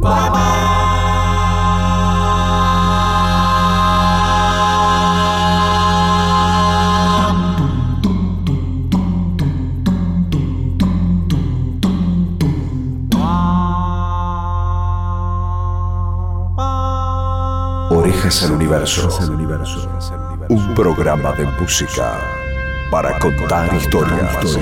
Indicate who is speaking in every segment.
Speaker 1: Orejas al Universo. Un programa de música para contar historias.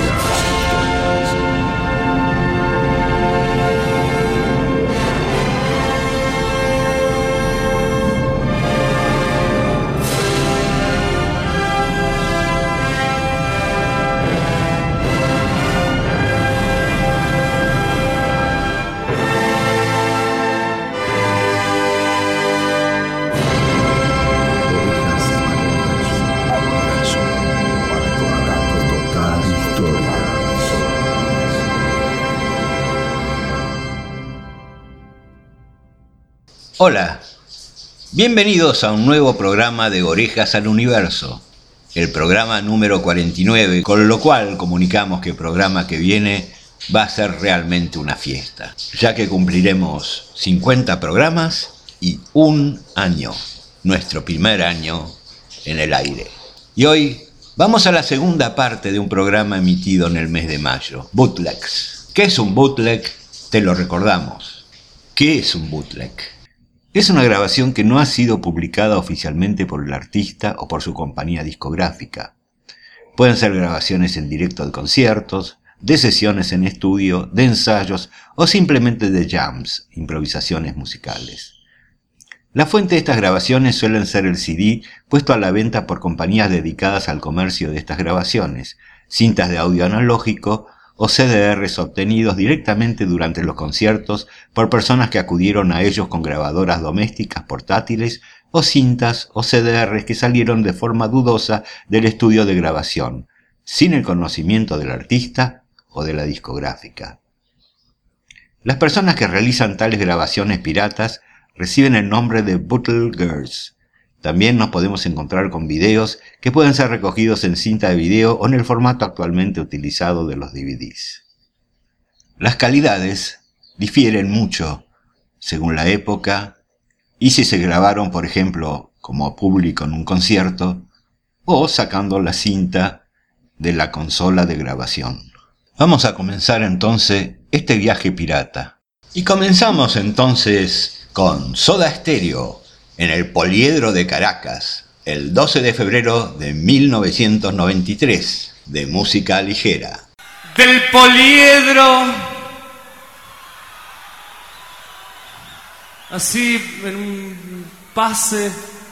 Speaker 2: Hola, bienvenidos a un nuevo programa de Orejas al Universo, el programa número 49, con lo cual comunicamos que el programa que viene va a ser realmente una fiesta, ya que cumpliremos 50 programas y un año, nuestro primer año en el aire. Y hoy vamos a la segunda parte de un programa emitido en el mes de mayo, Bootlegs. ¿Qué es un bootleg? Te lo recordamos. ¿Qué es un bootleg? Es una grabación que no ha sido publicada oficialmente por el artista o por su compañía discográfica. Pueden ser grabaciones en directo de conciertos, de sesiones en estudio, de ensayos o simplemente de jams, improvisaciones musicales. La fuente de estas grabaciones suelen ser el CD puesto a la venta por compañías dedicadas al comercio de estas grabaciones, cintas de audio analógico o CDRs obtenidos directamente durante los conciertos por personas que acudieron a ellos con grabadoras domésticas portátiles o cintas o CDRs que salieron de forma dudosa del estudio de grabación, sin el conocimiento del artista o de la discográfica. Las personas que realizan tales grabaciones piratas reciben el nombre de bootleggers. También nos podemos encontrar con videos que pueden ser recogidos en cinta de video o en el formato actualmente utilizado de los DVDs. Las calidades difieren mucho según la época y si se grabaron, por ejemplo, como público en un concierto o sacando la cinta de la consola de grabación. Vamos a comenzar entonces este viaje pirata. Y comenzamos entonces con Soda Stereo, en el Poliedro de Caracas, el 12 de febrero de 1993, de música ligera.
Speaker 3: Del Poliedro, así en un pase,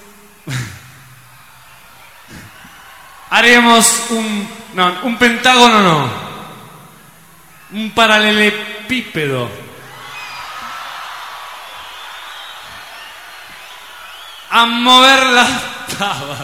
Speaker 3: haremos un pentágono, un paralelepípedo. A mover las tabas.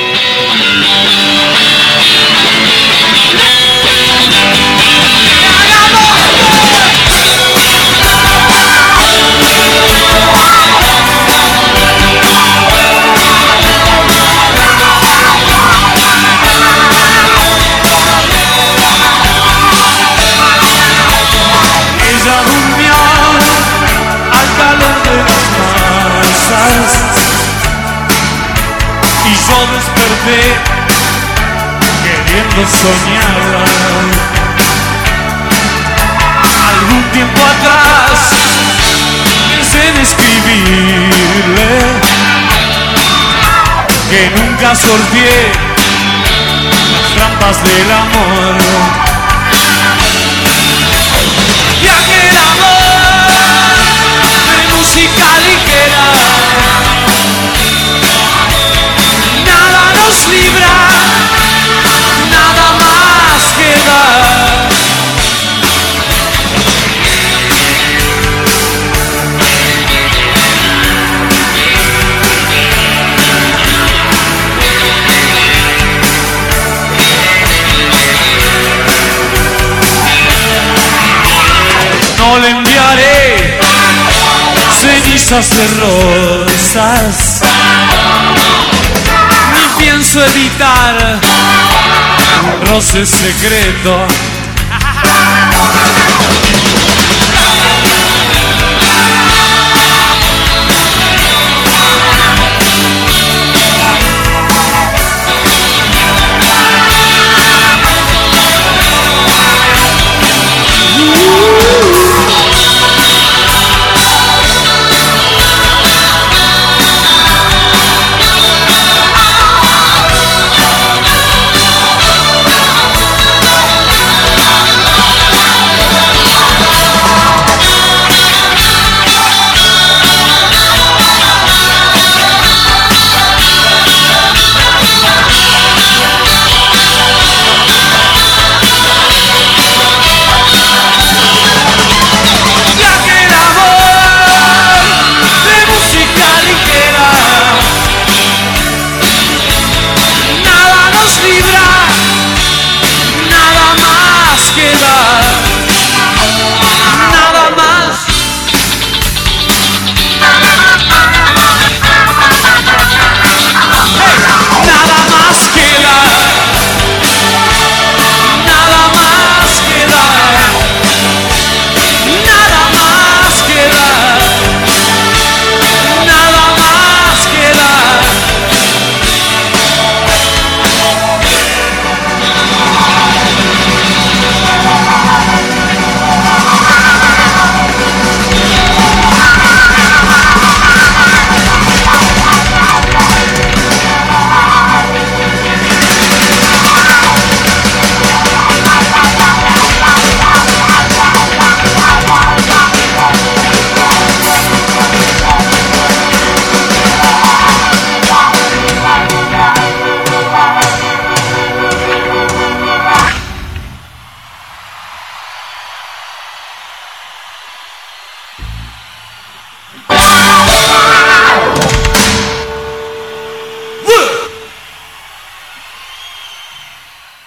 Speaker 3: Ella durmió al calor de las masas y yo desperté queriendo soñar. Algún tiempo atrás pensé en escribirle que nunca sorteé las trampas del amor. Y aquel amor de música ligera nos libra, nada más queda. No le enviaré cenizas de rosas, pienso evitar un roce secreto.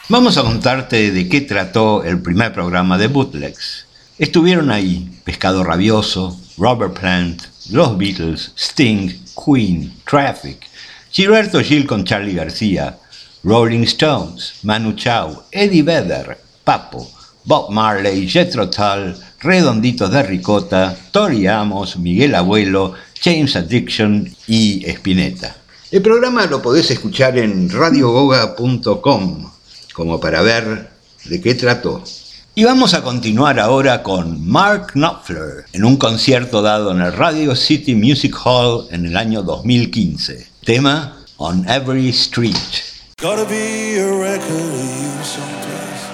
Speaker 2: Vamos a contarte de qué trató el primer programa de Bootlegs. Estuvieron ahí Pescado Rabioso, Robert Plant, Los Beatles, Sting, Queen, Traffic, Gilberto Gil con Charly García, Rolling Stones, Manu Chao, Eddie Vedder, Papo, Bob Marley, Jethro Tull, Redonditos de Ricota, Tori Amos, Miguel Abuelo, James Addiction y Spinetta. El programa lo podés escuchar en radiogoga.com como para ver de qué trató. Y vamos a continuar ahora con Mark Knopfler en un concierto dado en el Radio City Music Hall en el año 2015. Tema On Every Street.
Speaker 4: Gotta be a record of you someplace.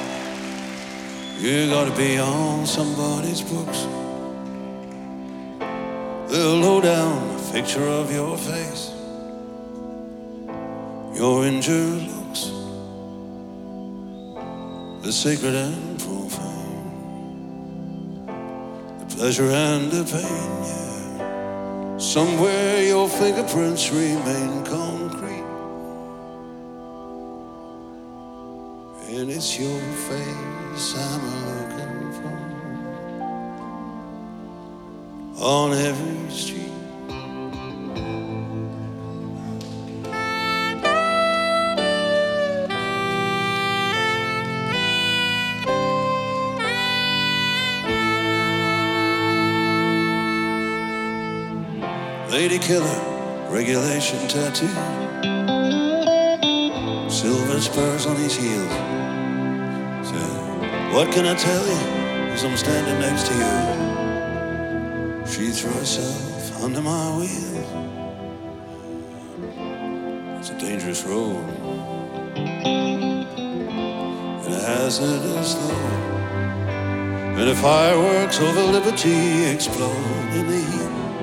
Speaker 4: You gotta be on somebody's books. They'll low down a picture of your face, your injured looks, the sacred and profane, the pleasure and the pain, yeah. Somewhere your fingerprints remain concrete, and it's your face I'm looking for on every street. Lady killer, regulation tattoo, silver spurs on his heels. Said, what can I tell you as I'm standing next to you? She threw herself under my wheels. It's a dangerous road, and a hazardous load, and the fireworks over liberty explode in the heat.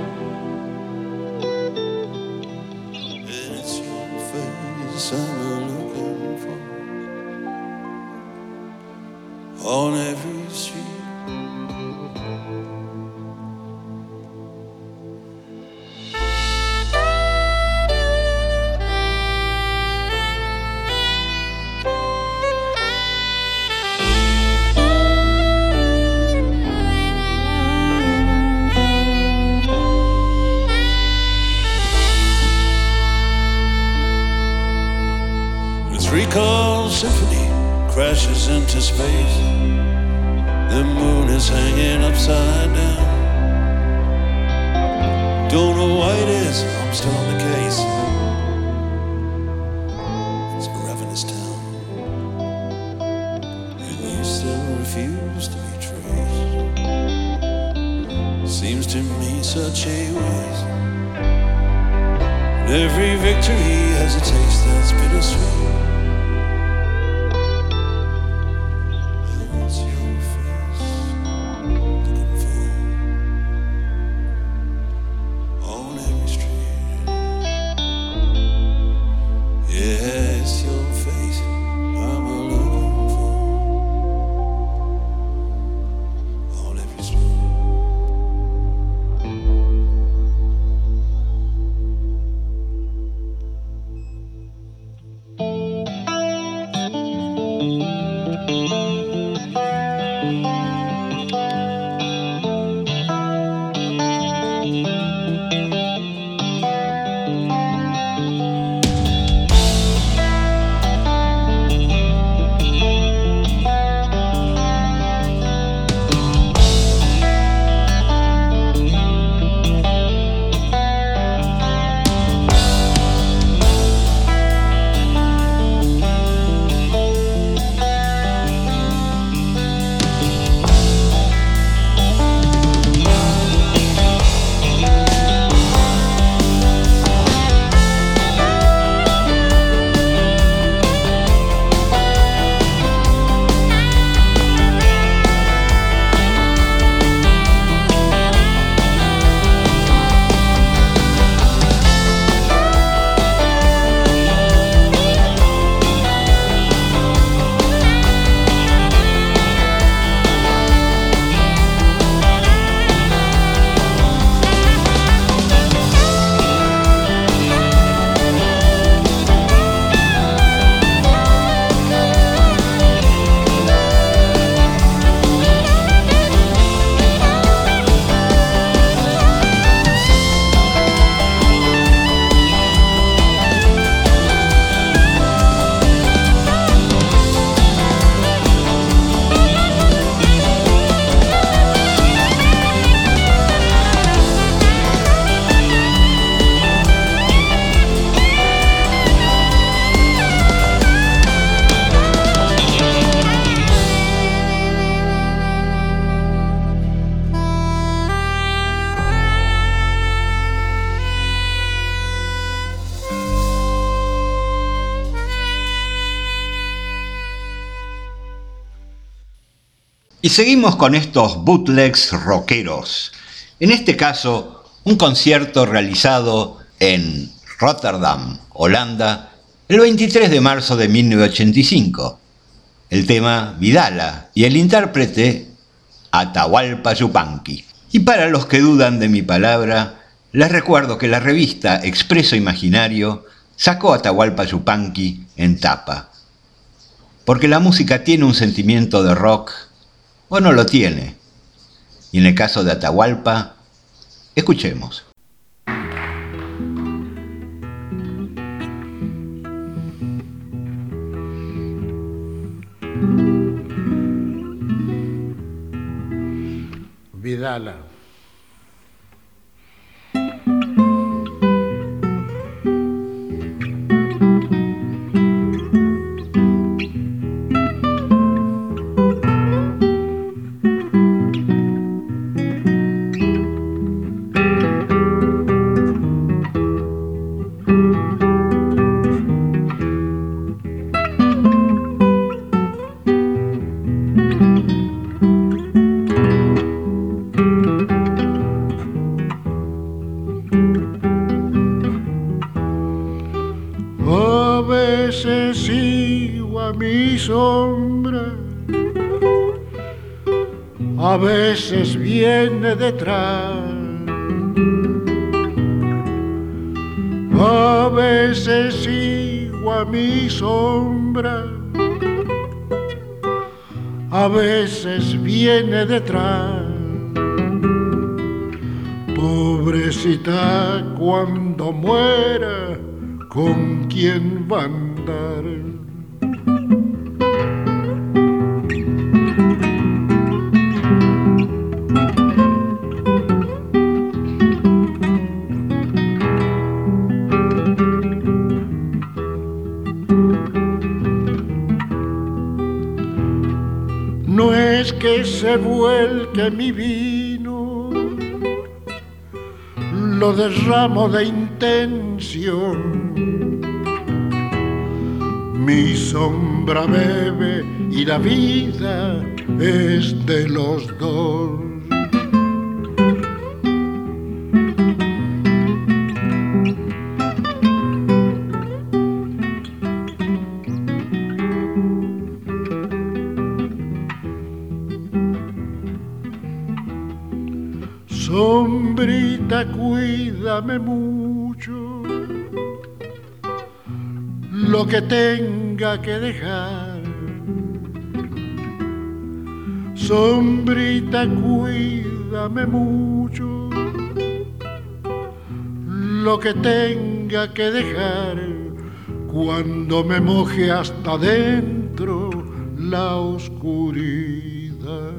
Speaker 4: I'm looking for on every street. Three-chord symphony crashes into space. The moon is hanging upside down. Don't know why it is, I'm still on the case. It's a ravenous town, and you still refuse to be traced. Seems to me such a waste. And every victory has a taste that's bittersweet.
Speaker 2: Y seguimos con estos bootlegs rockeros. En este caso, un concierto realizado en Rotterdam, Holanda, el 23 de marzo de 1985. El tema Vidala y el intérprete Atahualpa Yupanqui. Y para los que dudan de mi palabra, les recuerdo que la revista Expreso Imaginario sacó a Atahualpa Yupanqui en tapa. Porque la música tiene un sentimiento de rock o no lo tiene. Y en el caso de Atahualpa, escuchemos.
Speaker 5: Vidala. A veces viene detrás, a veces sigo a mi sombra, a veces viene detrás. Pobrecita, cuando muera, ¿con quién va a andar? No es que se vuelque mi vino, lo derramo de intención. Mi sombra bebe y la vida es de los dos. Sombrita, cuídame mucho, lo que tenga que dejar. Sombrita, cuídame mucho, lo que tenga que dejar. Cuando me moje hasta dentro la oscuridad.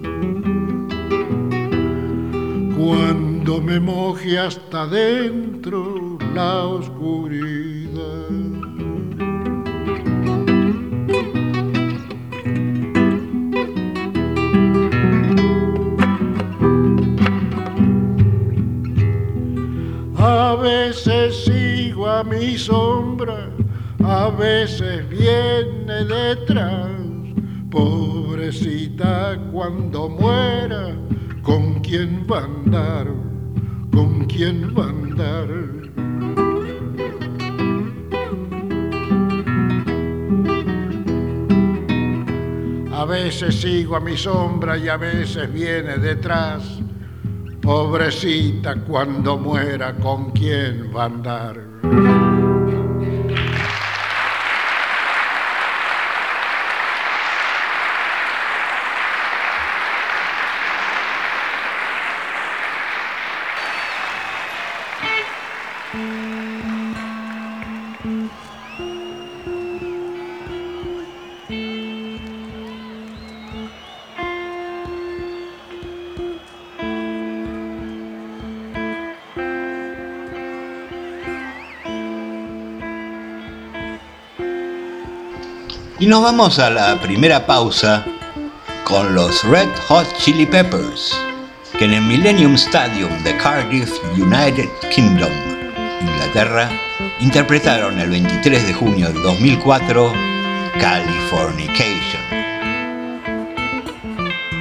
Speaker 5: Cuando me moje hasta dentro la oscuridad. A veces sigo a mi sombra, a veces viene detrás. Pobrecita, cuando muera, ¿con quién va a andar? ¿Con quién va a andar? A veces sigo a mi sombra y a veces viene detrás. Pobrecita, cuando muera, ¿con quién va a andar?
Speaker 2: Y nos vamos a la primera pausa con los Red Hot Chili Peppers, que en el Millennium Stadium de Cardiff, United Kingdom, Inglaterra, interpretaron el 23 de junio del 2004 Californication.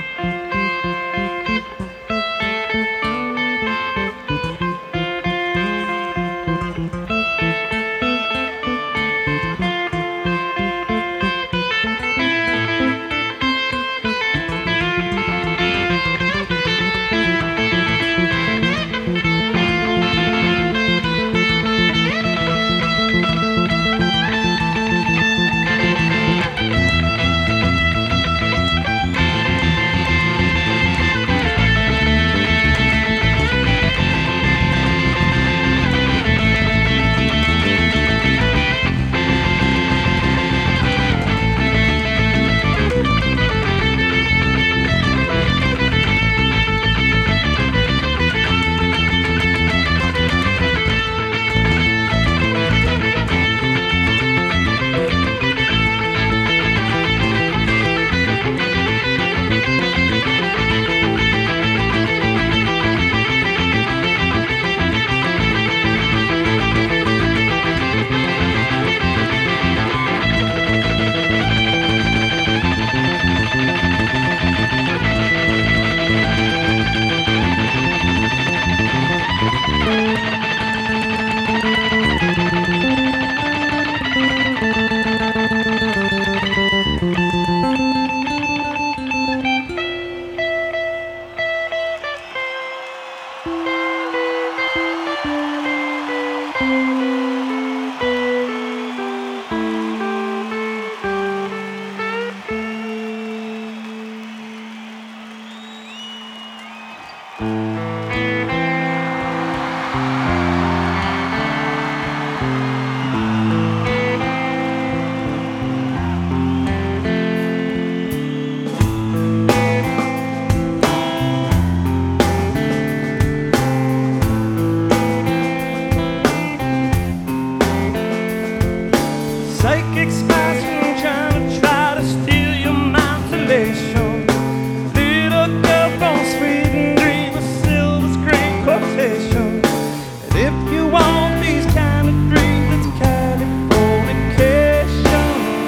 Speaker 3: Psychic spasm trying to try to steal your mind's elation. Little girl from Sweden dream of silver screen quotation. And if you want these kind of dreams, it's Californication.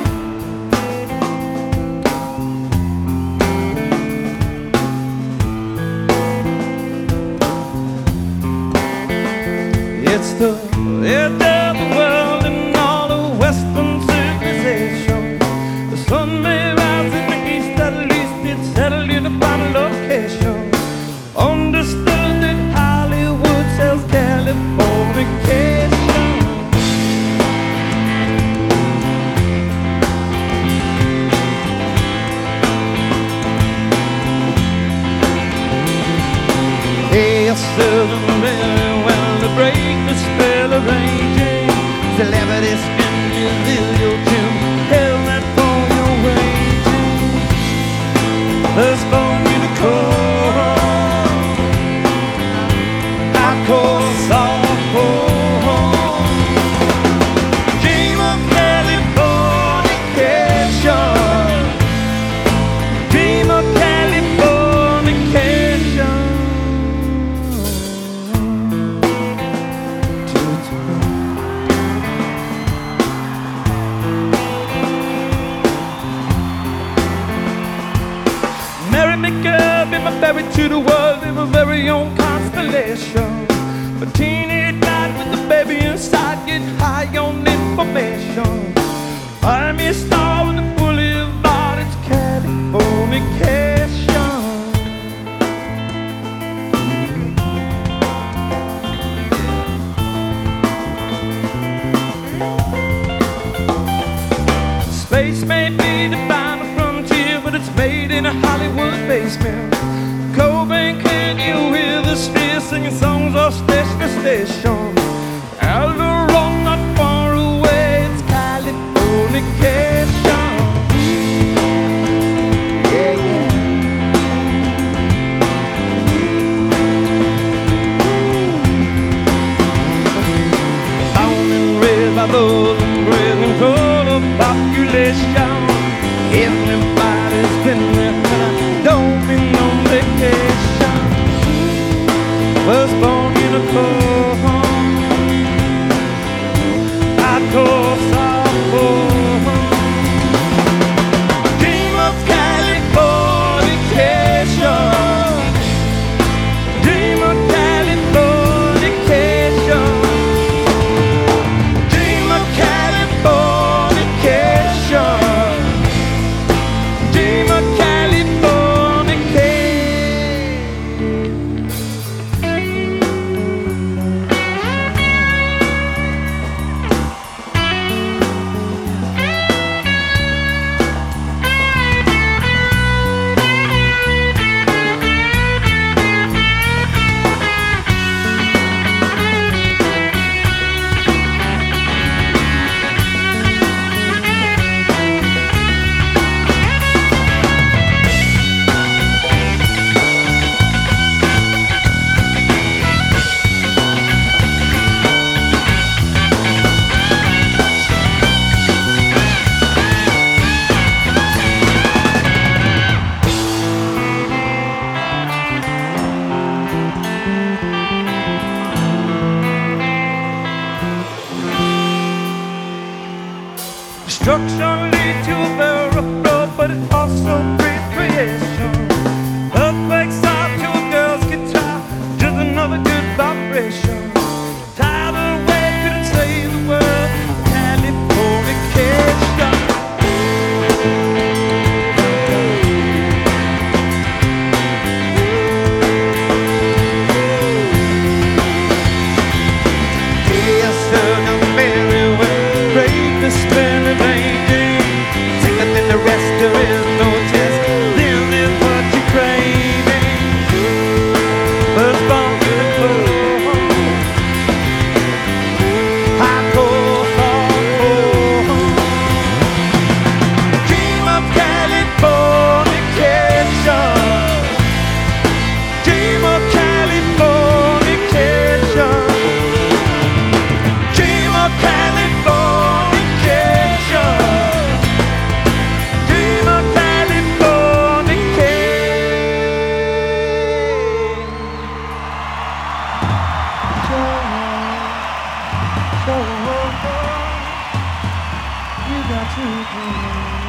Speaker 3: It's the end of the world and all the Western civilization. The sun may rise in the east, at least it's settled in a final location. Understood that Hollywood sells Californication. Hey, I serve very well to break the spell of raging. Celebrity skin is your Jim. Hell that for your waging. Let's bone unicorn. I call softball. Dream of Californication. Dream of Californication. Marry me, girl, be my berry to the world, be my very own constellation. But teeny died with the baby inside, get high on information. I'm a star in the boulevard, it's Californication. Space may be the final frontier, but it's made in a Hollywood basement. Cobain, can you hear the sphere singing songs off station to station? Alderaan not far away, it's Californication. Yeah, yeah. Born and raised by those and raised and full of population. Everybody's been there, but I don't be no vacation. Was born in a cold, I call softball. Dream of Californication. Dream of Californication. Dream of Californication. Dream of Destruction leads to a very rough road, but it also breeds creation. Earthquakes out to a girl's guitar, just another good vibration. Tidal wave couldn't save the world, Californication. Yes. You got to go.